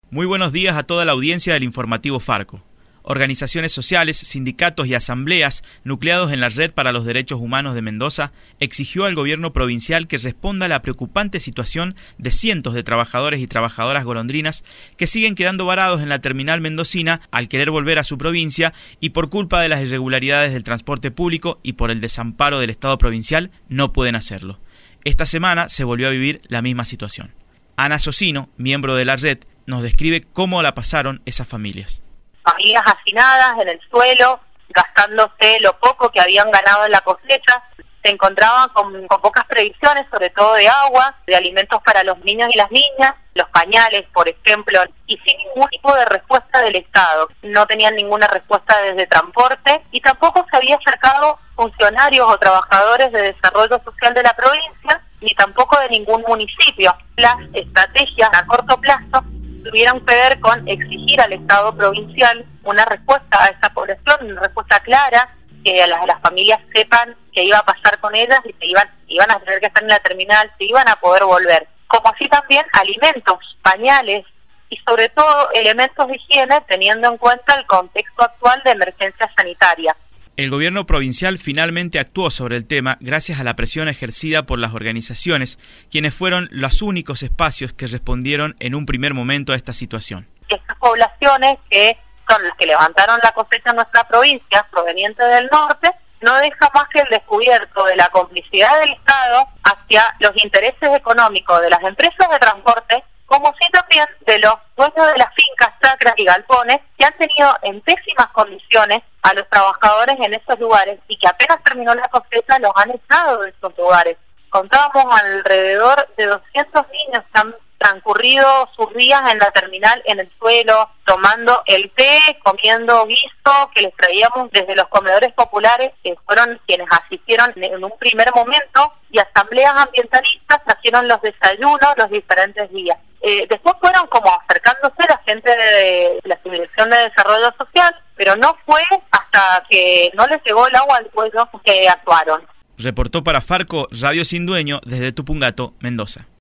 Muy buenos días a toda la audiencia del informativo Farco. Organizaciones sociales, sindicatos y asambleas nucleados en la Red para los Derechos Humanos de Mendoza exigió al gobierno provincial que responda a la preocupante situación de cientos de trabajadores y trabajadoras golondrinas que siguen quedando varados en la terminal mendocina al querer volver a su provincia y por culpa de las irregularidades del transporte público y por el desamparo del Estado provincial no pueden hacerlo. Esta semana se volvió a vivir la misma situación. Ana Socino, miembro de la Red, nos describe cómo la pasaron esas familias. Familias hacinadas en el suelo, gastándose lo poco que habían ganado en la cosecha, se encontraban con pocas previsiones, sobre todo de agua, de alimentos para los niños y las niñas, los pañales, por ejemplo, y sin ningún tipo de respuesta del Estado. No tenían ninguna respuesta desde transporte y tampoco se había acercado funcionarios o trabajadores de desarrollo social de la provincia, ni tampoco de ningún municipio. Las estrategias a corto plazo tuvieron que ver con exigir al Estado provincial una respuesta a esa población, una respuesta clara, que las familias sepan qué iba a pasar con ellas y que iban a tener que estar en la terminal, se iban a poder volver. Como así también alimentos, pañales y sobre todo elementos de higiene, teniendo en cuenta el contexto actual de emergencia sanitaria. El gobierno provincial finalmente actuó sobre el tema gracias a la presión ejercida por las organizaciones, quienes fueron los únicos espacios que respondieron en un primer momento a esta situación. Estas poblaciones, que son las que levantaron la cosecha en nuestra provincia, provenientes del norte, no deja más que el descubierto de la complicidad del Estado hacia los intereses económicos de las empresas de transporte, como sí también de los dueños de las fincas, chacras y galpones, que han tenido en pésimas condiciones a los trabajadores en esos lugares y que apenas terminó la cosecha los han echado de esos lugares. Contábamos alrededor de 200 niños que han transcurrido sus días en la terminal, en el suelo, tomando el té, comiendo guiso que les traíamos desde los comedores populares, que fueron quienes asistieron en un primer momento, y asambleas ambientalistas hicieron los desayunos los diferentes días. Después fueron como acercándose la gente de la Subdirección de Desarrollo Social, pero no fue hasta que no les llegó el agua al cuello que actuaron. Reportó para Farco Radio Sin Dueño desde Tupungato, Mendoza.